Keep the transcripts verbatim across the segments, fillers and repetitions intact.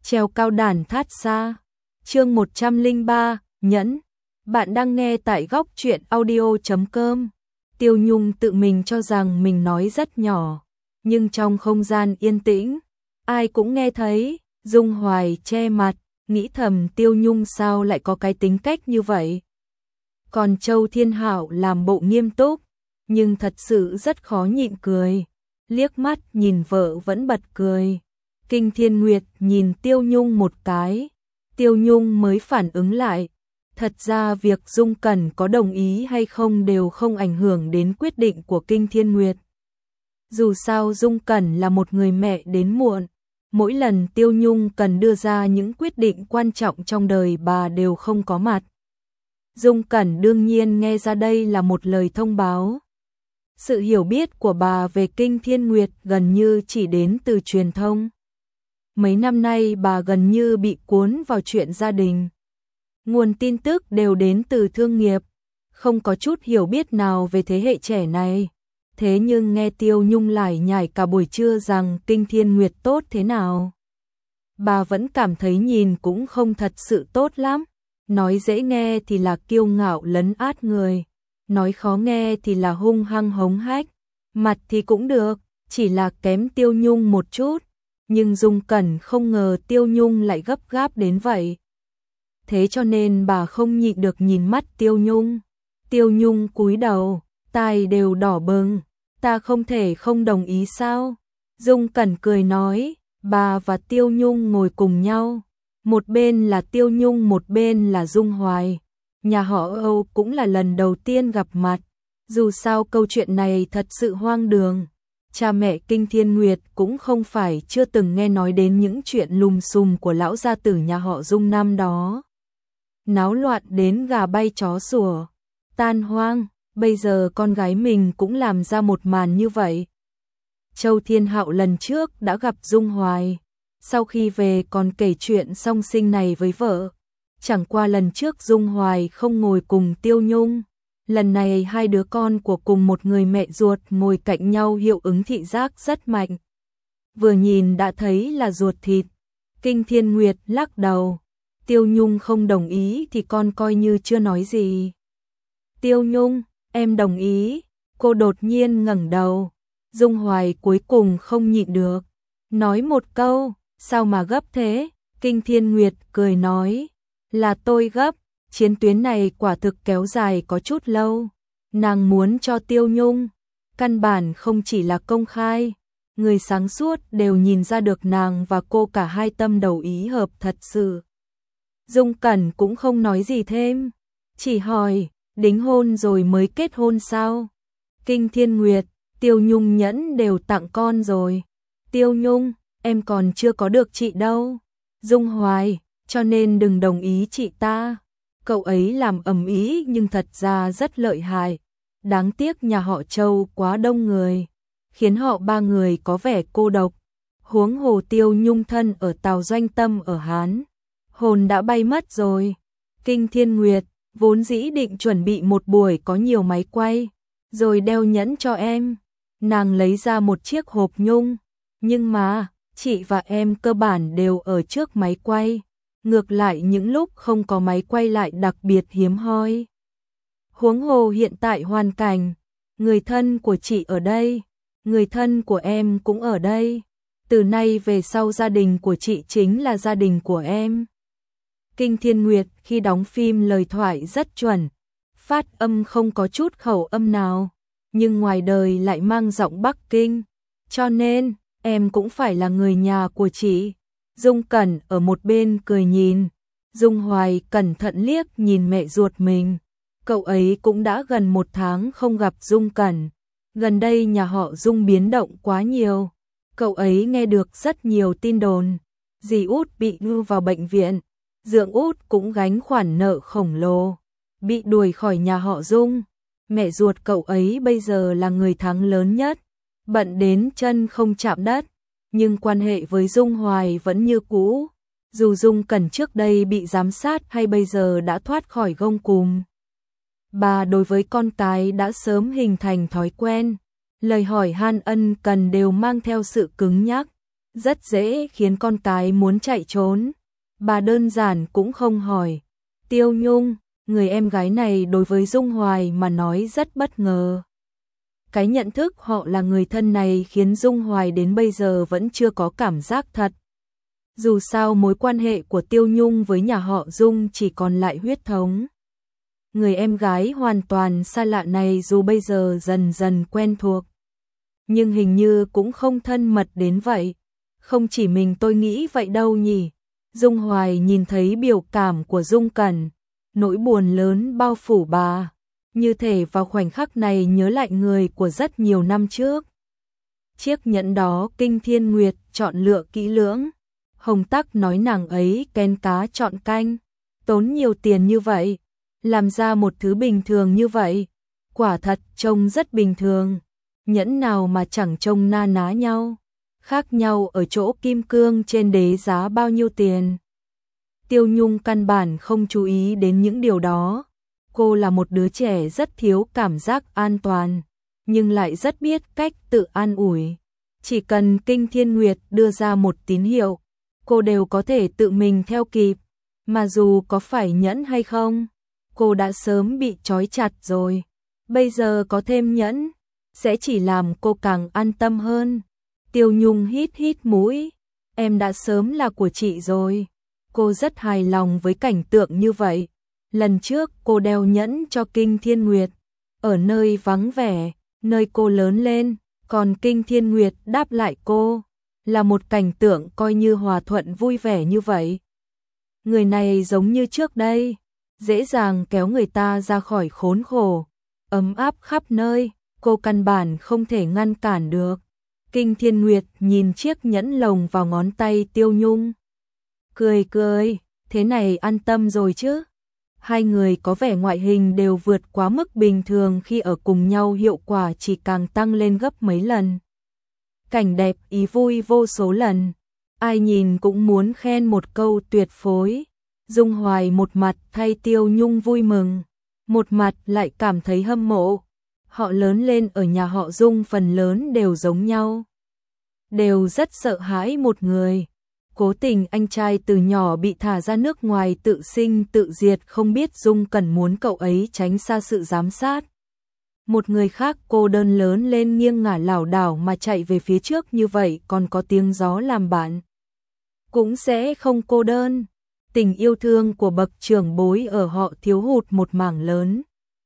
treo cao đàn thát xa. Chương một trăm lẻ ba, nhẫn. Bạn đang nghe tại góc truyện audio chấm com. Tiêu Nhung tự mình cho rằng mình nói rất nhỏ, nhưng trong không gian yên tĩnh, ai cũng nghe thấy. Dung Hoài che mặt, nghĩ thầm Tiêu Nhung sao lại có cái tính cách như vậy. Còn Châu Thiên Hạo làm bộ nghiêm túc, nhưng thật sự rất khó nhịn cười. Liếc mắt nhìn vợ vẫn bật cười. Kinh Thiên Nguyệt nhìn Tiêu Nhung một cái, Tiêu Nhung mới phản ứng lại. Thật ra việc Dung Cẩn có đồng ý hay không đều không ảnh hưởng đến quyết định của Kinh Thiên Nguyệt. Dù sao Dung Cẩn là một người mẹ đến muộn, mỗi lần Tiêu Nhung cần đưa ra những quyết định quan trọng trong đời bà đều không có mặt. Dung Cẩn đương nhiên nghe ra đây là một lời thông báo. Sự hiểu biết của bà về Kinh Thiên Nguyệt gần như chỉ đến từ truyền thông. Mấy năm nay bà gần như bị cuốn vào chuyện gia đình. Nguồn tin tức đều đến từ thương nghiệp, không có chút hiểu biết nào về thế hệ trẻ này. Thế nhưng nghe Tiêu Nhung lải nhải cả buổi trưa rằng Kinh Thiên Nguyệt tốt thế nào, bà vẫn cảm thấy nhìn cũng không thật sự tốt lắm. Nói dễ nghe thì là kiêu ngạo lấn át người, nói khó nghe thì là hung hăng hống hách. Mặt thì cũng được, chỉ là kém Tiêu Nhung một chút, nhưng Dung Cẩn không ngờ Tiêu Nhung lại gấp gáp đến vậy. Thế cho nên bà không nhịn được nhìn mắt Tiêu Nhung. Tiêu Nhung cúi đầu, tai đều đỏ bừng. Ta không thể không đồng ý sao? Dung Cẩn cười nói. Bà và Tiêu Nhung ngồi cùng nhau, một bên là Tiêu Nhung một bên là Dung Hoài. Nhà họ Âu cũng là lần đầu tiên gặp mặt. Dù sao câu chuyện này thật sự hoang đường, cha mẹ Kinh Thiên Nguyệt cũng không phải chưa từng nghe nói đến những chuyện lùm xùm của lão gia tử nhà họ Dung năm đó. Náo loạn đến gà bay chó sủa, tan hoang, bây giờ con gái mình cũng làm ra một màn như vậy. Châu Thiên Hạo lần trước đã gặp Dung Hoài, sau khi về còn kể chuyện song sinh này với vợ. Chẳng qua lần trước Dung Hoài không ngồi cùng Tiêu Nhung, lần này hai đứa con của cùng một người mẹ ruột ngồi cạnh nhau, hiệu ứng thị giác rất mạnh. Vừa nhìn đã thấy là ruột thịt. Kinh Thiên Nguyệt lắc đầu. Tiêu Nhung không đồng ý thì con coi như chưa nói gì. Tiêu Nhung, em đồng ý. Cô đột nhiên ngẩng đầu. Dung Hoài cuối cùng không nhịn được, nói một câu, sao mà gấp thế? Kinh Thiên Nguyệt cười nói, là tôi gấp, chiến tuyến này quả thực kéo dài có chút lâu. Nàng muốn cho Tiêu Nhung, căn bản không chỉ là công khai, người sáng suốt đều nhìn ra được nàng và cô cả hai tâm đầu ý hợp thật sự. Dung Cẩn cũng không nói gì thêm, chỉ hỏi, đính hôn rồi mới kết hôn sao? Kinh Thiên Nguyệt, Tiêu Nhung nhẫn đều tặng con rồi. Tiêu Nhung, em còn chưa có được chị đâu. Dung Hoài, cho nên đừng đồng ý chị ta. Cậu ấy làm ầm ĩ nhưng thật ra rất lợi hại. Đáng tiếc nhà họ Châu quá đông người, khiến họ ba người có vẻ cô độc. Huống hồ Tiêu Nhung thân ở Tào Doanh Tâm ở Hán, hồn đã bay mất rồi. Kinh Thiên Nguyệt, vốn dĩ định chuẩn bị một buổi có nhiều máy quay, rồi đeo nhẫn cho em. Nàng lấy ra một chiếc hộp nhung, nhưng mà, chị và em cơ bản đều ở trước máy quay, ngược lại những lúc không có máy quay lại đặc biệt hiếm hoi. Huống hồ hiện tại hoàn cảnh, người thân của chị ở đây, người thân của em cũng ở đây, từ nay về sau gia đình của chị chính là gia đình của em. Kinh Thiên Nguyệt khi đóng phim lời thoại rất chuẩn, phát âm không có chút khẩu âm nào, nhưng ngoài đời lại mang giọng Bắc Kinh, cho nên em cũng phải là người nhà của chị. Dung Cẩn ở một bên cười nhìn, Dung Hoài cẩn thận liếc nhìn mẹ ruột mình, cậu ấy cũng đã gần một tháng không gặp Dung Cẩn, gần đây nhà họ Dung biến động quá nhiều, cậu ấy nghe được rất nhiều tin đồn, dì út bị đưa vào bệnh viện, dượng út cũng gánh khoản nợ khổng lồ, bị đuổi khỏi nhà họ Dung. Mẹ ruột cậu ấy bây giờ là người thắng lớn nhất, bận đến chân không chạm đất, nhưng quan hệ với Dung Hoài vẫn như cũ. Dù Dung Cẩn trước đây bị giám sát hay bây giờ đã thoát khỏi gông cùm, bà đối với con cái đã sớm hình thành thói quen, lời hỏi han ân cần đều mang theo sự cứng nhắc. rất dễ khiến con cái muốn chạy trốn. Bà đơn giản cũng không hỏi. Tiêu Nhung, người em gái này đối với Dung Hoài mà nói rất bất ngờ. Cái nhận thức họ là người thân này khiến Dung Hoài đến bây giờ vẫn chưa có cảm giác thật. Dù sao mối quan hệ của Tiêu Nhung với nhà họ Dung chỉ còn lại huyết thống. Người em gái hoàn toàn xa lạ này dù bây giờ dần dần quen thuộc, nhưng hình như cũng không thân mật đến vậy. Không chỉ mình tôi nghĩ vậy đâu nhỉ. Dung Hoài nhìn thấy biểu cảm của Dung Cẩn, nỗi buồn lớn bao phủ bà, như thể vào khoảnh khắc này nhớ lại người của rất nhiều năm trước. Chiếc nhẫn đó Kinh Thiên Nguyệt chọn lựa kỹ lưỡng. Hồng Tắc nói nàng ấy kén cá chọn canh, tốn nhiều tiền như vậy, làm ra một thứ bình thường như vậy, quả thật trông rất bình thường. Nhẫn nào mà chẳng trông na ná nhau, khác nhau ở chỗ kim cương trên đế giá bao nhiêu tiền. Tiêu Nhung căn bản không chú ý đến những điều đó. Cô là một đứa trẻ rất thiếu cảm giác an toàn, nhưng lại rất biết cách tự an ủi. Chỉ cần Kinh Thiên Nguyệt đưa ra một tín hiệu, cô đều có thể tự mình theo kịp. Mà dù có phải nhẫn hay không, cô đã sớm bị trói chặt rồi. Bây giờ có thêm nhẫn, sẽ chỉ làm cô càng an tâm hơn. Tiêu Nhung hít hít mũi, em đã sớm là của chị rồi. Cô rất hài lòng với cảnh tượng như vậy. Lần trước cô đeo nhẫn cho Kinh Thiên Nguyệt, ở nơi vắng vẻ, nơi cô lớn lên, còn Kinh Thiên Nguyệt đáp lại cô, là một cảnh tượng coi như hòa thuận vui vẻ như vậy. Người này giống như trước đây, dễ dàng kéo người ta ra khỏi khốn khổ, ấm áp khắp nơi, cô căn bản không thể ngăn cản được. Kinh Thiên Nguyệt nhìn chiếc nhẫn lồng vào ngón tay Tiêu Nhung, cười cười, thế này an tâm rồi chứ. Hai người có vẻ ngoại hình đều vượt quá mức bình thường, khi ở cùng nhau hiệu quả chỉ càng tăng lên gấp mấy lần. Cảnh đẹp ý vui vô số lần, ai nhìn cũng muốn khen một câu tuyệt phối. Dung Hoài một mặt thay Tiêu Nhung vui mừng, một mặt lại cảm thấy hâm mộ. Họ lớn lên ở nhà họ Dung phần lớn đều giống nhau, đều rất sợ hãi một người. Cố Tình anh trai từ nhỏ bị thả ra nước ngoài tự sinh tự diệt, không biết Dung Cẩn muốn cậu ấy tránh xa sự giám sát. Một người khác cô đơn lớn lên nghiêng ngả lảo đảo mà chạy về phía trước như vậy, còn có tiếng gió làm bạn, cũng sẽ không cô đơn. Tình yêu thương của bậc trưởng bối ở họ thiếu hụt một mảng lớn,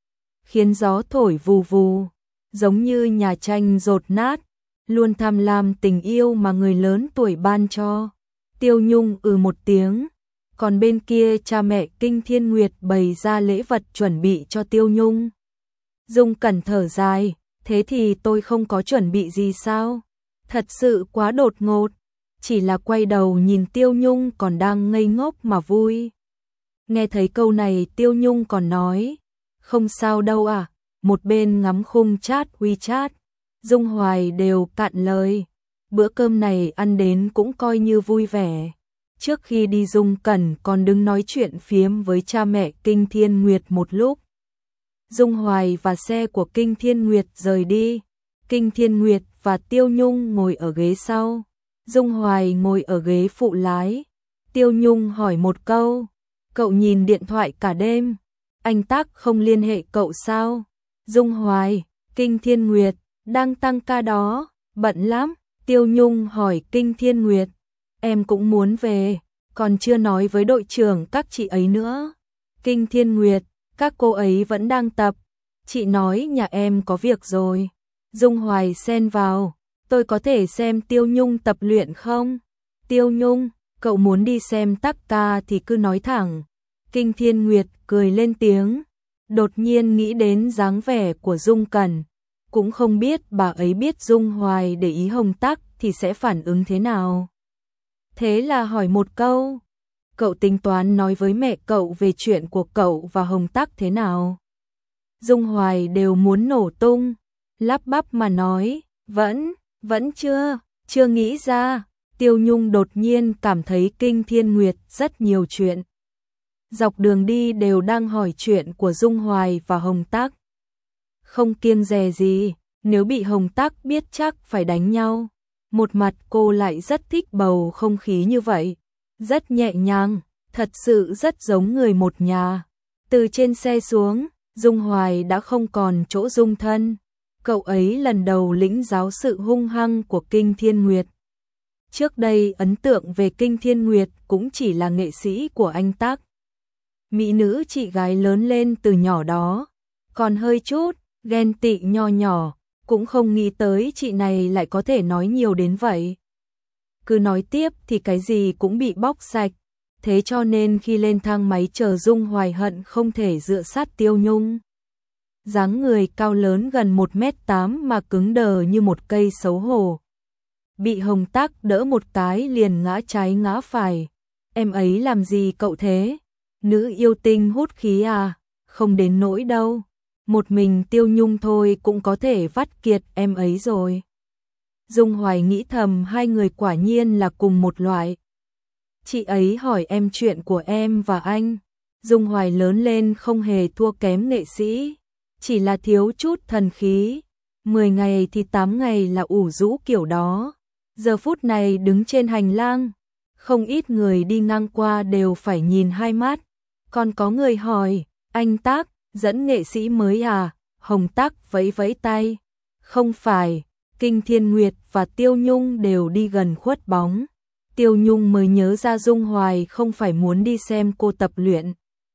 khiến gió thổi vù vù, giống như nhà tranh dột nát, luôn tham lam tình yêu mà người lớn tuổi ban cho. Tiêu Nhung ừ một tiếng, còn bên kia cha mẹ Kinh Thiên Nguyệt bày ra lễ vật chuẩn bị cho Tiêu Nhung. Dung Cẩn thở dài, thế thì tôi không có chuẩn bị gì sao? Thật sự quá đột ngột. Chỉ là quay đầu nhìn Tiêu Nhung còn đang ngây ngốc mà vui. Nghe thấy câu này Tiêu Nhung còn nói, không sao đâu à, một bên ngắm khung chat WeChat. Dung Hoài đều cạn lời. Bữa cơm này ăn đến cũng coi như vui vẻ. Trước khi đi Dung Cẩn còn đứng nói chuyện phiếm với cha mẹ Kinh Thiên Nguyệt một lúc. Dung Hoài và xe của Kinh Thiên Nguyệt rời đi. Kinh Thiên Nguyệt và Tiêu Nhung ngồi ở ghế sau, Dung Hoài ngồi ở ghế phụ lái. Tiêu Nhung hỏi một câu, cậu nhìn điện thoại cả đêm, anh Tắc không liên hệ cậu sao? Dung Hoài, Kinh Thiên Nguyệt, đang tăng ca đó, bận lắm. Tiêu Nhung hỏi Kinh Thiên Nguyệt, em cũng muốn về, còn chưa nói với đội trưởng các chị ấy nữa. Kinh Thiên Nguyệt, các cô ấy vẫn đang tập, chị nói nhà em có việc rồi. Dung Hoài xen vào, tôi có thể xem Tiêu Nhung tập luyện không? Tiêu Nhung, cậu muốn đi xem Tắc ca thì cứ nói thẳng. Kinh Thiên Nguyệt cười lên tiếng, đột nhiên nghĩ đến dáng vẻ của Dung Cẩn. Cũng không biết bà ấy biết Dung Hoài để ý Hồng Tắc thì sẽ phản ứng thế nào. Thế là hỏi một câu, cậu tính toán nói với mẹ cậu về chuyện của cậu và Hồng Tắc thế nào? Dung Hoài đều muốn nổ tung, lắp bắp mà nói, vẫn, vẫn chưa, chưa nghĩ ra. Tiêu Nhung đột nhiên cảm thấy Kinh Thiên Nguyệt rất nhiều chuyện. Dọc đường đi đều đang hỏi chuyện của Dung Hoài và Hồng Tắc. Không kiêng dè gì, nếu bị Hồng Tắc biết chắc phải đánh nhau. Một mặt cô lại rất thích bầu không khí như vậy, rất nhẹ nhàng, thật sự rất giống người một nhà. Từ trên xe xuống, Dung Hoài đã không còn chỗ dung thân. Cậu ấy lần đầu lĩnh giáo sự hung hăng của Kinh Thiên Nguyệt. Trước đây ấn tượng về Kinh Thiên Nguyệt cũng chỉ là nghệ sĩ của anh tác. Mỹ nữ chị gái lớn lên từ nhỏ đó, còn hơi chút ghen tị nho nhỏ, cũng không nghĩ tới chị này lại có thể nói nhiều đến vậy. Cứ nói tiếp thì cái gì cũng bị bóc sạch, thế cho nên khi lên thang máy chờ Dung Hoài hận không thể dựa sát Tiêu Nhung. Dáng người cao lớn gần một mét tám mà cứng đờ như một cây xấu hổ. Bị Hồng Tác đỡ một cái liền ngã trái ngã phải. Em ấy làm gì cậu thế? Nữ yêu tinh hút khí à? Không đến nỗi đâu. Một mình Tiêu Nhung thôi cũng có thể vắt kiệt em ấy rồi. Dung Hoài nghĩ thầm hai người quả nhiên là cùng một loại. Chị ấy hỏi em chuyện của em và anh. Dung Hoài lớn lên không hề thua kém nghệ sĩ, chỉ là thiếu chút thần khí. Mười ngày thì tám ngày là ủ rũ kiểu đó. Giờ phút này đứng trên hành lang, không ít người đi ngang qua đều phải nhìn hai mắt. Còn có người hỏi, anh Tác, dẫn nghệ sĩ mới à? Hồng Tác vẫy vẫy tay. Không phải, Kinh Thiên Nguyệt và Tiêu Nhung đều đi gần khuất bóng. Tiêu Nhung mới nhớ ra Dung Hoài không phải muốn đi xem cô tập luyện.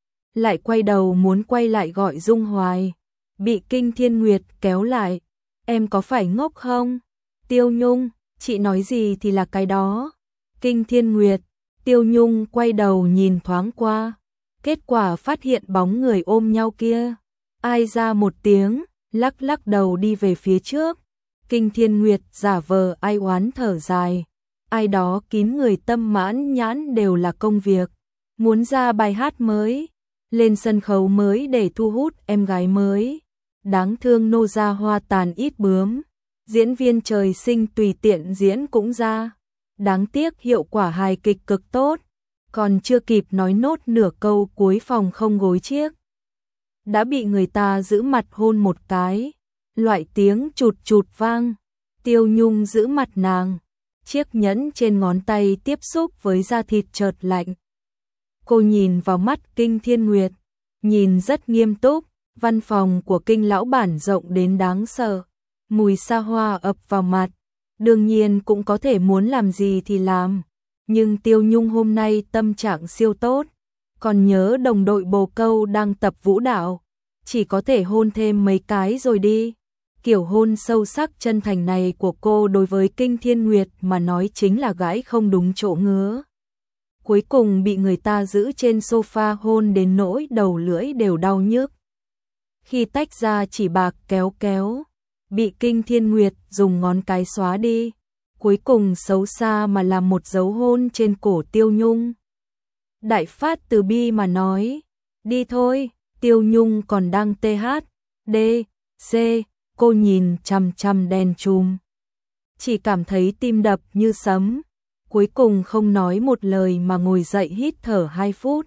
Lại quay đầu muốn quay lại gọi Dung Hoài. Bị Kinh Thiên Nguyệt kéo lại. Em có phải ngốc không? Tiêu Nhung, chị nói gì thì là cái đó. Kinh Thiên Nguyệt, Tiêu Nhung quay đầu nhìn thoáng qua. Kết quả phát hiện bóng người ôm nhau kia. Ai ra một tiếng, lắc lắc đầu đi về phía trước. Kinh Thiên Nguyệt giả vờ ai oán thở dài. Ai đó kín người tâm mãn nhãn đều là công việc. Muốn ra bài hát mới, lên sân khấu mới để thu hút em gái mới. Đáng thương nô gia hoa tàn ít bướm. Diễn viên trời sinh tùy tiện diễn cũng ra. Đáng tiếc hiệu quả hài kịch cực tốt. Còn chưa kịp nói nốt nửa câu cuối phòng không gối chiếc. Đã bị người ta giữ mặt hôn một cái. Loại tiếng chụt chụt vang. Tiêu Nhung giữ mặt nàng. Chiếc nhẫn trên ngón tay tiếp xúc với da thịt chợt lạnh. Cô nhìn vào mắt Kinh Thiên Nguyệt. Nhìn rất nghiêm túc. Văn phòng của Kinh lão bản rộng đến đáng sợ. Mùi xa hoa ập vào mặt. Đương nhiên cũng có thể muốn làm gì thì làm. Nhưng Tiêu Nhung hôm nay tâm trạng siêu tốt. Còn nhớ đồng đội bồ câu đang tập vũ đạo. Chỉ có thể hôn thêm mấy cái rồi đi. Kiểu hôn sâu sắc chân thành này của cô đối với Kinh Thiên Nguyệt mà nói chính là gãi không đúng chỗ ngứa. Cuối cùng bị người ta giữ trên sofa hôn đến nỗi đầu lưỡi đều đau nhức. Khi tách ra chỉ bạc kéo kéo, bị Kinh Thiên Nguyệt dùng ngón cái xóa đi. Cuối cùng xấu xa mà làm một dấu hôn trên cổ Tiêu Nhung. Đại phát từ bi mà nói, đi thôi. Tiêu Nhung còn đang tê hát, đê, xê, cô nhìn chằm chằm đèn chùm. Chỉ cảm thấy tim đập như sấm, cuối cùng không nói một lời mà ngồi dậy hít thở hai phút.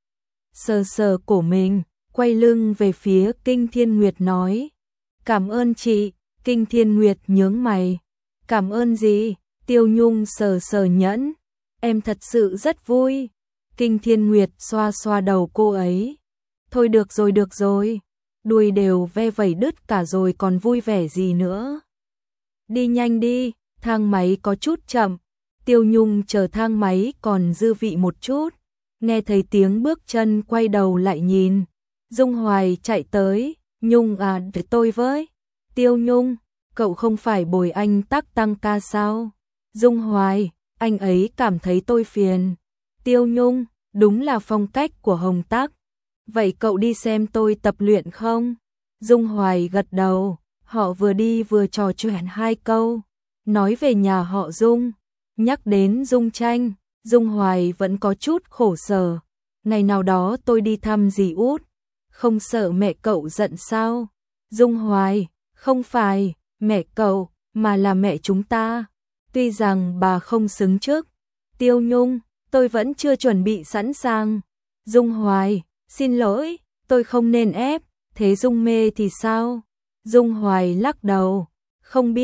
Sờ sờ cổ mình, quay lưng về phía Kinh Thiên Nguyệt nói, cảm ơn chị. Kinh Thiên Nguyệt nhướng mày, cảm ơn gì? Tiêu Nhung sờ sờ nhẫn, em thật sự rất vui. Kinh Thiên Nguyệt xoa xoa đầu cô ấy. Thôi được rồi được rồi, đuôi đều ve vẩy đứt cả rồi còn vui vẻ gì nữa. Đi nhanh đi, thang máy có chút chậm. Tiêu Nhung chờ thang máy còn dư vị một chút. Nghe thấy tiếng bước chân quay đầu lại nhìn. Dung Hoài chạy tới, Nhung à để tôi với. Tiêu Nhung, cậu không phải bồi anh Tác tăng ca sao? Dung Hoài, anh ấy cảm thấy tôi phiền. Tiêu Nhung, đúng là phong cách của Hồng Tác. Vậy cậu đi xem tôi tập luyện không? Dung Hoài gật đầu, họ vừa đi vừa trò chuyện hai câu. Nói về nhà họ Dung, nhắc đến Dung Tranh, Dung Hoài vẫn có chút khổ sở. Ngày nào đó tôi đi thăm dì út, không sợ mẹ cậu giận sao? Dung Hoài, không phải mẹ cậu, mà là mẹ chúng ta. Tuy rằng bà không xứng trước. Tiêu Nhung, tôi vẫn chưa chuẩn bị sẵn sàng. Dung Hoài, xin lỗi, tôi không nên ép. Thế Dung Mê thì sao? Dung Hoài lắc đầu, không biết,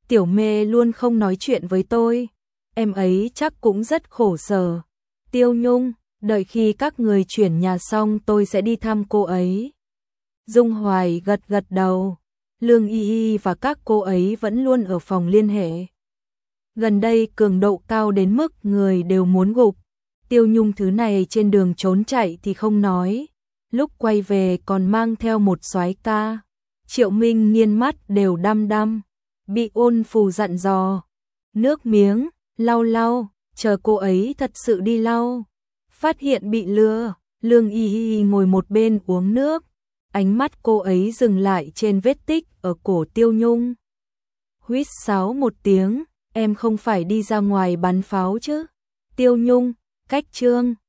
Tiểu Mê luôn không nói chuyện với tôi, em ấy chắc cũng rất khổ sở. Tiêu Nhung, đợi khi các người chuyển nhà xong tôi sẽ đi thăm cô ấy. Dung Hoài gật gật đầu, Lương Y Y và các cô ấy vẫn luôn ở phòng liên hệ. Gần đây cường độ cao đến mức người đều muốn gục. Tiêu Nhung thứ này trên đường trốn chạy thì không nói, lúc quay về còn mang theo một soái ca. Triệu Minh Nghiên mắt đều đăm đăm, bị Ôn Phù dặn dò, nước miếng, lau lau, chờ cô ấy thật sự đi lau. Phát hiện bị lừa, Lương Y Y ngồi một bên uống nước, ánh mắt cô ấy dừng lại trên vết tích ở cổ Tiêu Nhung. Huýt sáo một tiếng, em không phải đi ra ngoài bắn pháo chứ? Tiêu Nhung, cách trương.